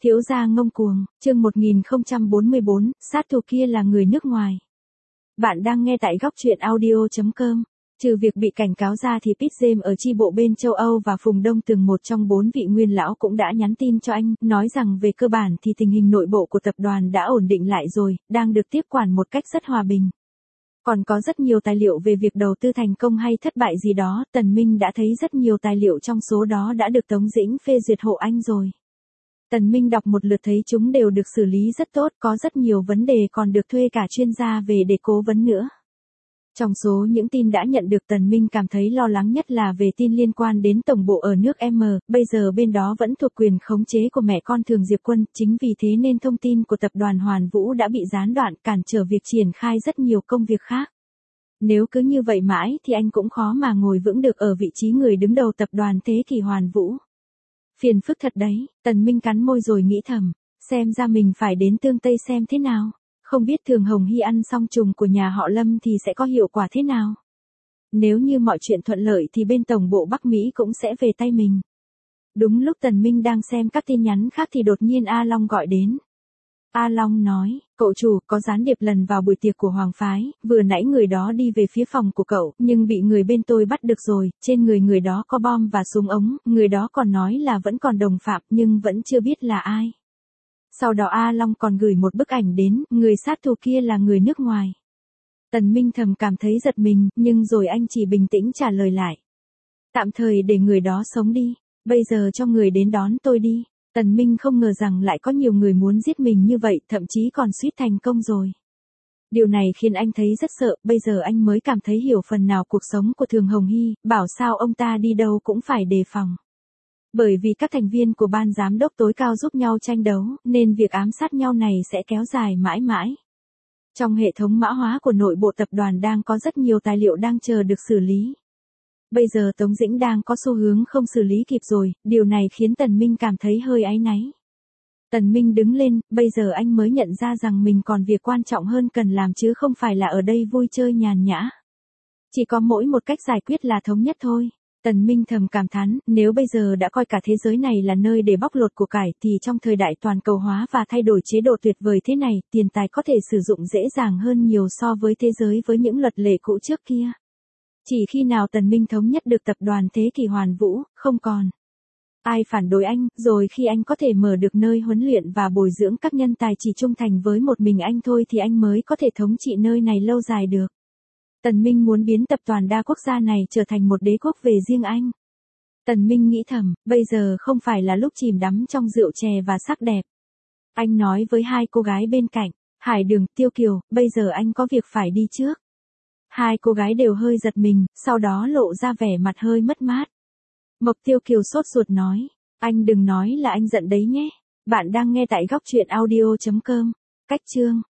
Thiếu gia ngông cuồng, chương 1044, sát thủ kia là người nước ngoài. Bạn đang nghe tại góc truyện audio.com. Trừ việc bị cảnh cáo ra thì Pete James ở chi bộ bên châu Âu và Phùng Đông Tường, một trong 4 vị nguyên lão, cũng đã nhắn tin cho anh, nói rằng về cơ bản thì tình hình nội bộ của tập đoàn đã ổn định lại rồi, đang được tiếp quản một cách rất hòa bình. Còn có rất nhiều tài liệu về việc đầu tư thành công hay thất bại gì đó, Tần Minh đã thấy rất nhiều tài liệu trong số đó đã được Tống Dĩnh phê duyệt hộ anh rồi. Tần Minh đọc một lượt thấy chúng đều được xử lý rất tốt, có rất nhiều vấn đề còn được thuê cả chuyên gia về để cố vấn nữa. Trong số những tin đã nhận được, Tần Minh cảm thấy lo lắng nhất là về tin liên quan đến tổng bộ ở nước M, bây giờ bên đó vẫn thuộc quyền khống chế của mẹ con Thường Diệp Quân, chính vì thế nên thông tin của tập đoàn Hoàn Vũ đã bị gián đoạn, cản trở việc triển khai rất nhiều công việc khác. Nếu cứ như vậy mãi thì anh cũng khó mà ngồi vững được ở vị trí người đứng đầu tập đoàn thế kỷ Hoàn Vũ. Phiền phức thật đấy, Tần Minh cắn môi rồi nghĩ thầm, xem ra mình phải đến Tương Tây xem thế nào, không biết Thường Hồng Hy ăn xong trùng của nhà họ Lâm thì sẽ có hiệu quả thế nào. Nếu như mọi chuyện thuận lợi thì bên tổng bộ Bắc Mỹ cũng sẽ về tay mình. Đúng lúc Tần Minh đang xem các tin nhắn khác thì đột nhiên A Long gọi đến. A Long nói, cậu chủ, có gián điệp lần vào buổi tiệc của Hoàng Phái, vừa nãy người đó đi về phía phòng của cậu, nhưng bị người bên tôi bắt được rồi, trên người người đó có bom và súng ống, người đó còn nói là vẫn còn đồng phạm nhưng vẫn chưa biết là ai. Sau đó A Long còn gửi một bức ảnh đến, người sát thủ kia là người nước ngoài. Tần Minh thầm cảm thấy giật mình, nhưng rồi anh chỉ bình tĩnh trả lời lại. Tạm thời để người đó sống đi, bây giờ cho người đến đón tôi đi. Tần Minh không ngờ rằng lại có nhiều người muốn giết mình như vậy, thậm chí còn suýt thành công rồi. Điều này khiến anh thấy rất sợ, bây giờ anh mới cảm thấy hiểu phần nào cuộc sống của Thường Hồng Hy, bảo sao ông ta đi đâu cũng phải đề phòng. Bởi vì các thành viên của ban giám đốc tối cao giúp nhau tranh đấu, nên việc ám sát nhau này sẽ kéo dài mãi mãi. Trong hệ thống mã hóa của nội bộ tập đoàn đang có rất nhiều tài liệu đang chờ được xử lý. Bây giờ Tống Dĩnh đang có xu hướng không xử lý kịp rồi, điều này khiến Tần Minh cảm thấy hơi áy náy. Tần Minh đứng lên, bây giờ anh mới nhận ra rằng mình còn việc quan trọng hơn cần làm chứ không phải là ở đây vui chơi nhàn nhã. Chỉ có mỗi một cách giải quyết là thống nhất thôi. Tần Minh thầm cảm thán, nếu bây giờ đã coi cả thế giới này là nơi để bóc lột của cải thì trong thời đại toàn cầu hóa và thay đổi chế độ tuyệt vời thế này, tiền tài có thể sử dụng dễ dàng hơn nhiều so với thế giới với những luật lệ cũ trước kia. Chỉ khi nào Tần Minh thống nhất được tập đoàn thế kỷ Hoàn Vũ, không còn ai phản đối anh, rồi khi anh có thể mở được nơi huấn luyện và bồi dưỡng các nhân tài chỉ trung thành với một mình anh thôi thì anh mới có thể thống trị nơi này lâu dài được. Tần Minh muốn biến tập đoàn đa quốc gia này trở thành một đế quốc về riêng anh. Tần Minh nghĩ thầm, bây giờ không phải là lúc chìm đắm trong rượu chè và sắc đẹp. Anh nói với hai cô gái bên cạnh, Hải Đường, Tiêu Kiều, bây giờ anh có việc phải đi trước. Hai cô gái đều hơi giật mình, sau đó lộ ra vẻ mặt hơi mất mát. Mộc Tiêu Kiều sốt ruột nói, anh đừng nói là anh giận đấy nhé. Bạn đang nghe tại góc truyện audio.com. Cách chương